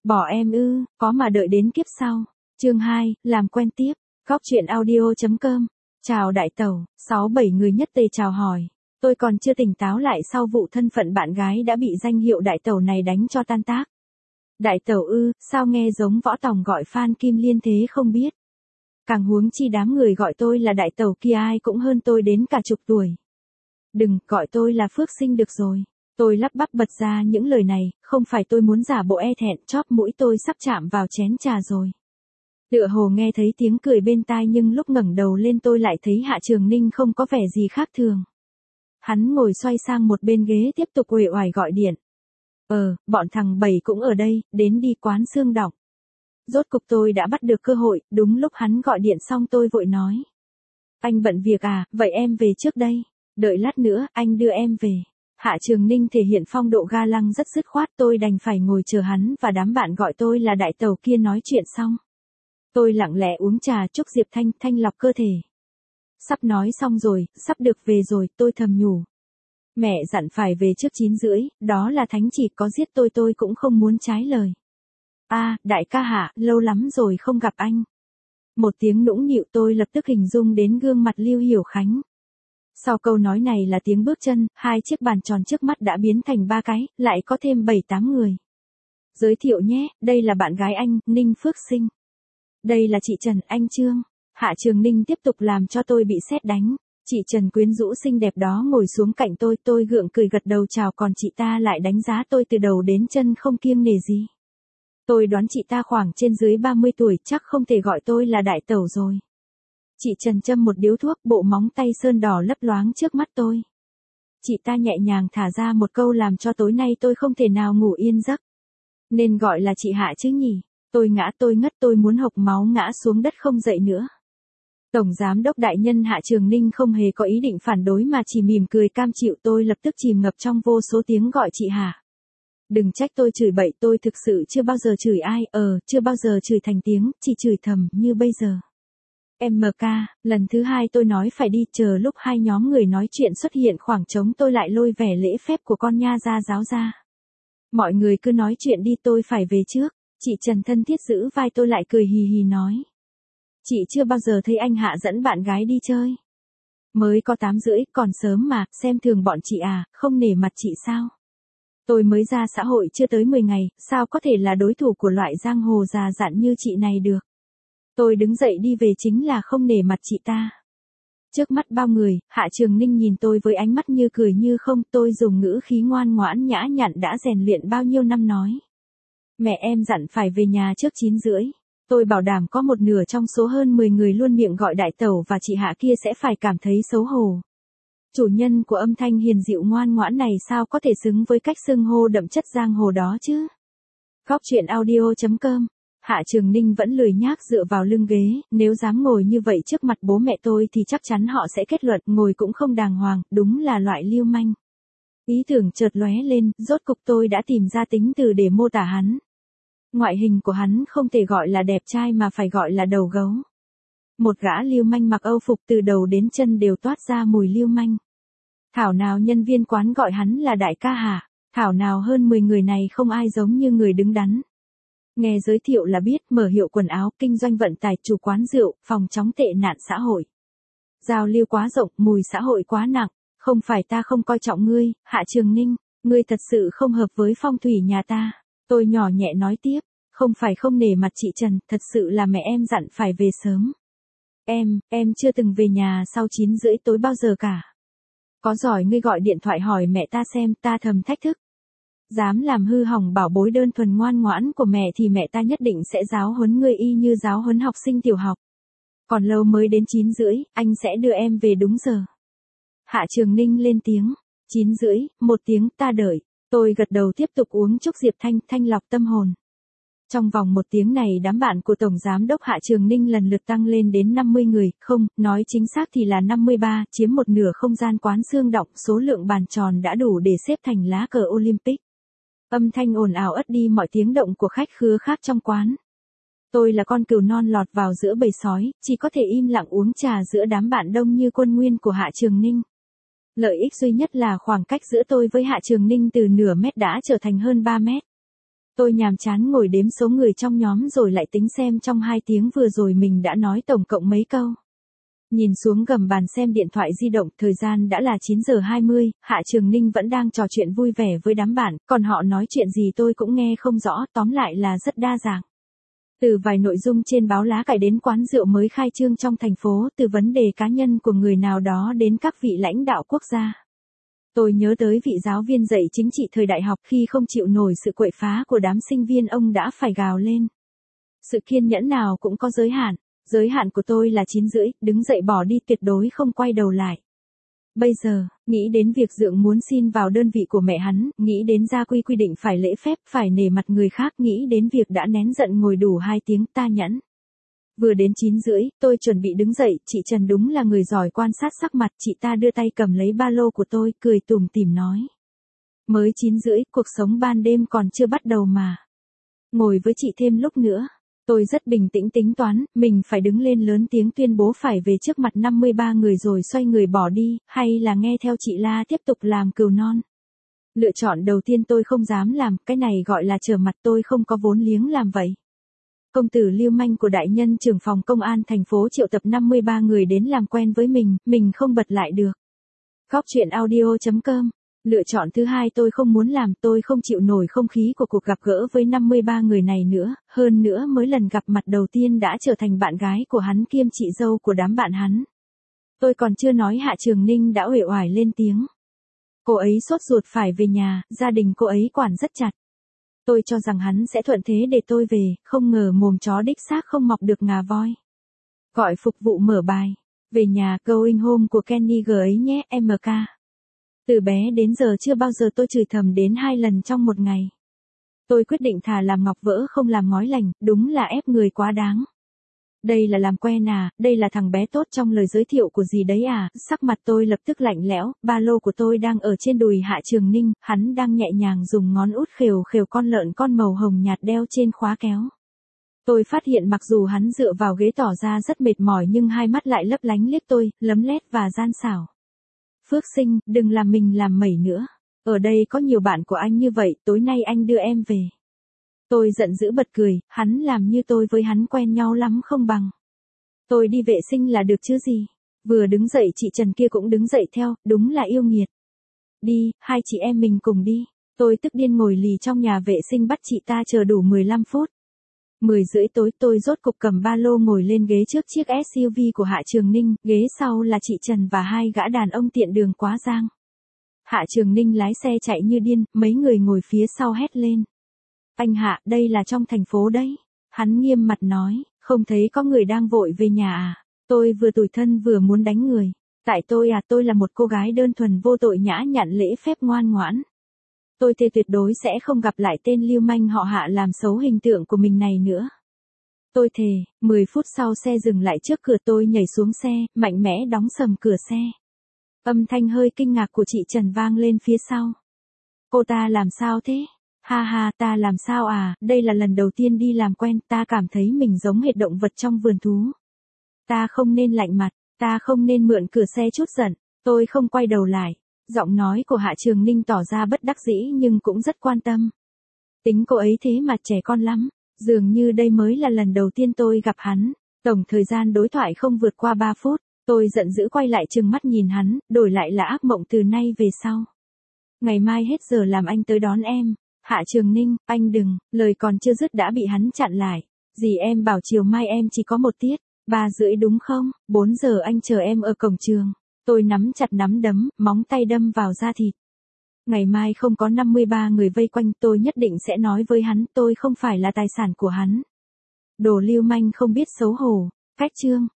Bỏ em ư, có mà đợi đến kiếp sau. Chương 2, làm quen tiếp. Góc truyện audio.com. Chào đại tẩu, 6-7 người nhất tề chào hỏi. Tôi còn chưa tỉnh táo lại sau vụ thân phận bạn gái đã bị danh hiệu đại tẩu này đánh cho tan tác. Đại tẩu ư, sao nghe giống võ tòng gọi Phan Kim Liên thế không biết. Càng huống chi đám người gọi tôi là đại tẩu kia ai cũng hơn tôi đến cả chục tuổi. Đừng, gọi tôi là Phước Sinh được rồi. Tôi lắp bắp bật ra những lời này, không phải tôi muốn giả bộ e thẹn, chóp mũi tôi sắp chạm vào chén trà rồi. Tựa hồ nghe thấy tiếng cười bên tai nhưng lúc ngẩng đầu lên tôi lại thấy Hạ Trường Ninh không có vẻ gì khác thường. Hắn ngồi xoay sang một bên ghế tiếp tục uể oải gọi điện. Bọn thằng Bảy cũng ở đây, đến đi quán xương đỏng. Rốt cục tôi đã bắt được cơ hội, đúng lúc hắn gọi điện xong tôi vội nói. Anh bận việc à, vậy em về trước đây. Đợi lát nữa, anh đưa em về. Hạ Trường Ninh thể hiện phong độ ga lăng rất dứt khoát, tôi đành phải ngồi chờ hắn và đám bạn gọi tôi là đại tẩu kia nói chuyện xong. Tôi lặng lẽ uống trà chúc Diệp Thanh thanh lọc cơ thể. Sắp nói xong rồi, sắp được về rồi, tôi thầm nhủ. Mẹ dặn phải về trước 9:30, đó là thánh chỉ, có giết tôi cũng không muốn trái lời. Đại ca Hạ, lâu lắm rồi không gặp anh. Một tiếng nũng nịu, tôi lập tức hình dung đến gương mặt Lưu Hiểu Khánh. Sau câu nói này là tiếng bước chân, 2 chiếc bàn tròn trước mắt đã biến thành 3 cái, lại có thêm 7-8 người. Giới thiệu nhé, đây là bạn gái anh, Ninh Phước Sinh. Đây là chị Trần, anh Trương. Hạ Trường Ninh tiếp tục làm cho tôi bị sét đánh. Chị Trần quyến rũ xinh đẹp đó ngồi xuống cạnh tôi gượng cười gật đầu chào, còn chị ta lại đánh giá tôi từ đầu đến chân không kiêng nể gì. Tôi đoán chị ta khoảng trên dưới 30 tuổi, chắc không thể gọi tôi là đại tẩu rồi. Chị Trần châm một điếu thuốc, bộ móng tay sơn đỏ lấp loáng trước mắt tôi. Chị ta nhẹ nhàng thả ra một câu làm cho tối nay tôi không thể nào ngủ yên giấc. Nên gọi là chị Hạ chứ nhỉ? Tôi ngã, tôi ngất, tôi muốn hộc máu ngã xuống đất không dậy nữa. Tổng giám đốc đại nhân Hạ Trường Ninh không hề có ý định phản đối mà chỉ mỉm cười cam chịu, tôi lập tức chìm ngập trong vô số tiếng gọi chị Hạ. Đừng trách tôi chửi bậy, tôi thực sự chưa bao giờ chửi ai, chưa bao giờ chửi thành tiếng, chỉ chửi thầm như bây giờ. MK, lần thứ 2 tôi nói phải đi, chờ lúc 2 nhóm người nói chuyện xuất hiện khoảng trống tôi lại lôi vẻ lễ phép của con nha ra giáo ra. Mọi người cứ nói chuyện đi, tôi phải về trước. Chị Trần thân thiết giữ vai tôi lại cười hì hì nói. Chị chưa bao giờ thấy anh Hạ dẫn bạn gái đi chơi. Mới có 8:30, còn sớm mà, xem thường bọn chị à, không nể mặt chị sao? Tôi mới ra xã hội chưa tới 10 ngày, sao có thể là đối thủ của loại giang hồ già dặn như chị này được? Tôi đứng dậy đi về chính là không nể mặt chị ta. Trước mắt bao người, Hạ Trường Ninh nhìn tôi với ánh mắt như cười như không, tôi dùng ngữ khí ngoan ngoãn nhã nhặn đã rèn luyện bao nhiêu năm nói. Mẹ em dặn phải về nhà trước 9:30. Tôi bảo đảm có một nửa trong số hơn 10 người luôn miệng gọi đại tẩu và chị Hạ kia sẽ phải cảm thấy xấu hổ. Chủ nhân của âm thanh hiền dịu ngoan ngoãn này sao có thể xứng với cách xưng hô đậm chất giang hồ đó chứ? Góc truyện audio.com. Hạ Trường Ninh vẫn lười nhác dựa vào lưng ghế, nếu dám ngồi như vậy trước mặt bố mẹ tôi thì chắc chắn họ sẽ kết luận ngồi cũng không đàng hoàng, đúng là loại lưu manh. Ý tưởng chợt lóe lên, rốt cục tôi đã tìm ra tính từ để mô tả hắn. Ngoại hình của hắn không thể gọi là đẹp trai mà phải gọi là đầu gấu. Một gã lưu manh mặc âu phục từ đầu đến chân đều toát ra mùi lưu manh. Thảo nào nhân viên quán gọi hắn là đại ca Hạ, thảo nào hơn 10 người này không ai giống như người đứng đắn. Nghe giới thiệu là biết, mở hiệu quần áo, kinh doanh vận tải, chủ quán rượu, phòng chống tệ nạn xã hội. Giao lưu quá rộng, mùi xã hội quá nặng, không phải ta không coi trọng ngươi, Hạ Trường Ninh, ngươi thật sự không hợp với phong thủy nhà ta. Tôi nhỏ nhẹ nói tiếp, không phải không nể mặt chị Trần, thật sự là mẹ em dặn phải về sớm. Em chưa từng về nhà sau 9:30 tối bao giờ cả. Có giỏi ngươi gọi điện thoại hỏi mẹ ta xem, ta thầm thách thức. Dám làm hư hỏng bảo bối đơn thuần ngoan ngoãn của mẹ thì mẹ ta nhất định sẽ giáo huấn ngươi y như giáo huấn học sinh tiểu học. Còn lâu mới đến 9:30, anh sẽ đưa em về đúng giờ. Hạ Trường Ninh lên tiếng, 9:30, 1 tiếng, ta đợi. Tôi gật đầu tiếp tục uống chúc Diệp Thanh thanh lọc tâm hồn. Trong vòng 1 tiếng này đám bạn của Tổng Giám đốc Hạ Trường Ninh lần lượt tăng lên đến 50 người, không, nói chính xác thì là 53, chiếm một nửa không gian quán xương đọng, số lượng bàn tròn đã đủ để xếp thành lá cờ Olympic. Âm thanh ồn ào ất đi mọi tiếng động của khách khứa khác trong quán. Tôi là con cừu non lọt vào giữa bầy sói, chỉ có thể im lặng uống trà giữa đám bạn đông như quân nguyên của Hạ Trường Ninh. Lợi ích duy nhất là khoảng cách giữa tôi với Hạ Trường Ninh từ nửa mét đã trở thành hơn 3 mét. Tôi nhàm chán ngồi đếm số người trong nhóm rồi lại tính xem trong 2 tiếng vừa rồi mình đã nói tổng cộng mấy câu. Nhìn xuống gầm bàn xem điện thoại di động, thời gian đã là 9 giờ 20, Hạ Trường Ninh vẫn đang trò chuyện vui vẻ với đám bạn, còn họ nói chuyện gì tôi cũng nghe không rõ, tóm lại là rất đa dạng. Từ vài nội dung trên báo lá cải đến quán rượu mới khai trương trong thành phố, từ vấn đề cá nhân của người nào đó đến các vị lãnh đạo quốc gia. Tôi nhớ tới vị giáo viên dạy chính trị thời đại học khi không chịu nổi sự quậy phá của đám sinh viên ông đã phải gào lên. Sự kiên nhẫn nào cũng có giới hạn. Giới hạn của tôi là 9 rưỡi, đứng dậy bỏ đi tuyệt đối không quay đầu lại. Bây giờ, nghĩ đến việc Dượng muốn xin vào đơn vị của mẹ hắn, nghĩ đến gia quy quy định phải lễ phép, phải nể mặt người khác, nghĩ đến việc đã nén giận ngồi đủ 2 tiếng ta nhẫn. Vừa đến 9 rưỡi, tôi chuẩn bị đứng dậy, chị Trần đúng là người giỏi quan sát sắc mặt, chị ta đưa tay cầm lấy ba lô của tôi, cười tủm tỉm nói. Mới 9 rưỡi, cuộc sống ban đêm còn chưa bắt đầu mà. Ngồi với chị thêm lúc nữa. Tôi rất bình tĩnh tính toán, mình phải đứng lên lớn tiếng tuyên bố phải về trước mặt 53 người rồi xoay người bỏ đi, hay là nghe theo chị La tiếp tục làm cừu non. Lựa chọn đầu tiên tôi không dám làm, cái này gọi là trở mặt, tôi không có vốn liếng làm vậy. Công tử lưu manh của đại nhân trưởng phòng công an thành phố triệu tập 53 người đến làm quen với mình không bật lại được. Góc chuyện audio.com. Lựa chọn thứ hai tôi không muốn làm, tôi không chịu nổi không khí của cuộc gặp gỡ với 53 người này nữa, hơn nữa mới lần gặp mặt đầu tiên đã trở thành bạn gái của hắn kiêm chị dâu của đám bạn hắn. Tôi còn chưa nói Hạ Trường Ninh đã uể oải lên tiếng. Cô ấy sốt ruột phải về nhà, gia đình cô ấy quản rất chặt. Tôi cho rằng hắn sẽ thuận thế để tôi về, không ngờ mồm chó đích xác không mọc được ngà voi. Gọi phục vụ mở bài. Về nhà going home của Kenny G ấy nhé, MK. Từ bé đến giờ chưa bao giờ tôi chửi thầm đến 2 lần trong một ngày. Tôi quyết định thà làm ngọc vỡ không làm ngói lành, đúng là ép người quá đáng. Đây là làm quen à, đây là thằng bé tốt trong lời giới thiệu của gì đấy à, sắc mặt tôi lập tức lạnh lẽo, ba lô của tôi đang ở trên đùi Hạ Trường Ninh, hắn đang nhẹ nhàng dùng ngón út khều khều con lợn con màu hồng nhạt đeo trên khóa kéo. Tôi phát hiện mặc dù hắn dựa vào ghế tỏ ra rất mệt mỏi nhưng hai mắt lại lấp lánh liếc tôi, lấm lét và gian xảo. Phước Sinh, đừng làm mình làm mẩy nữa. Ở đây có nhiều bạn của anh như vậy, tối nay anh đưa em về. Tôi giận dữ bật cười, hắn làm như tôi với hắn quen nhau lắm không bằng. Tôi đi vệ sinh là được chứ gì. Vừa đứng dậy chị Trần kia cũng đứng dậy theo, đúng là yêu nghiệt. Đi, hai chị em mình cùng đi. Tôi tức điên ngồi lì trong nhà vệ sinh bắt chị ta chờ đủ 15 phút. 10 rưỡi tối tôi rốt cục cầm ba lô ngồi lên ghế trước chiếc SUV của Hạ Trường Ninh, ghế sau là chị Trần và 2 gã đàn ông tiện đường quá giang. Hạ Trường Ninh lái xe chạy như điên, mấy người ngồi phía sau hét lên. Anh Hạ, đây là trong thành phố đấy. Hắn nghiêm mặt nói, không thấy có người đang vội về nhà à? Tôi vừa tủi thân vừa muốn đánh người. Tại tôi là một cô gái đơn thuần vô tội nhã nhặn lễ phép ngoan ngoãn. Tôi thề tuyệt đối sẽ không gặp lại tên lưu manh họ Hạ làm xấu hình tượng của mình này nữa. Tôi thề, 10 phút sau xe dừng lại trước cửa tôi nhảy xuống xe, mạnh mẽ đóng sầm cửa xe. Âm thanh hơi kinh ngạc của chị Trần vang lên phía sau. Cô ta làm sao thế? Ha ha, ta làm sao à, đây là lần đầu tiên đi làm quen, ta cảm thấy mình giống hệt động vật trong vườn thú. Ta không nên lạnh mặt, ta không nên mượn cửa xe chút giận, tôi không quay đầu lại. Giọng nói của Hạ Trường Ninh tỏ ra bất đắc dĩ nhưng cũng rất quan tâm. Tính cô ấy thế mà trẻ con lắm, dường như đây mới là lần đầu tiên tôi gặp hắn. Tổng thời gian đối thoại không vượt qua 3 phút, tôi giận dữ quay lại trừng mắt nhìn hắn, đổi lại là ác mộng từ nay về sau. Ngày mai hết giờ làm anh tới đón em. Hạ Trường Ninh, anh đừng, lời còn chưa dứt đã bị hắn chặn lại. Dì em bảo chiều mai em chỉ có 1 tiết, 3 rưỡi đúng không? 4 giờ anh chờ em ở cổng trường. Tôi nắm chặt nắm đấm, móng tay đâm vào da thịt. Ngày mai không có 53 người vây quanh, tôi nhất định sẽ nói với hắn, tôi không phải là tài sản của hắn. Đồ lưu manh không biết xấu hổ. Cách chương.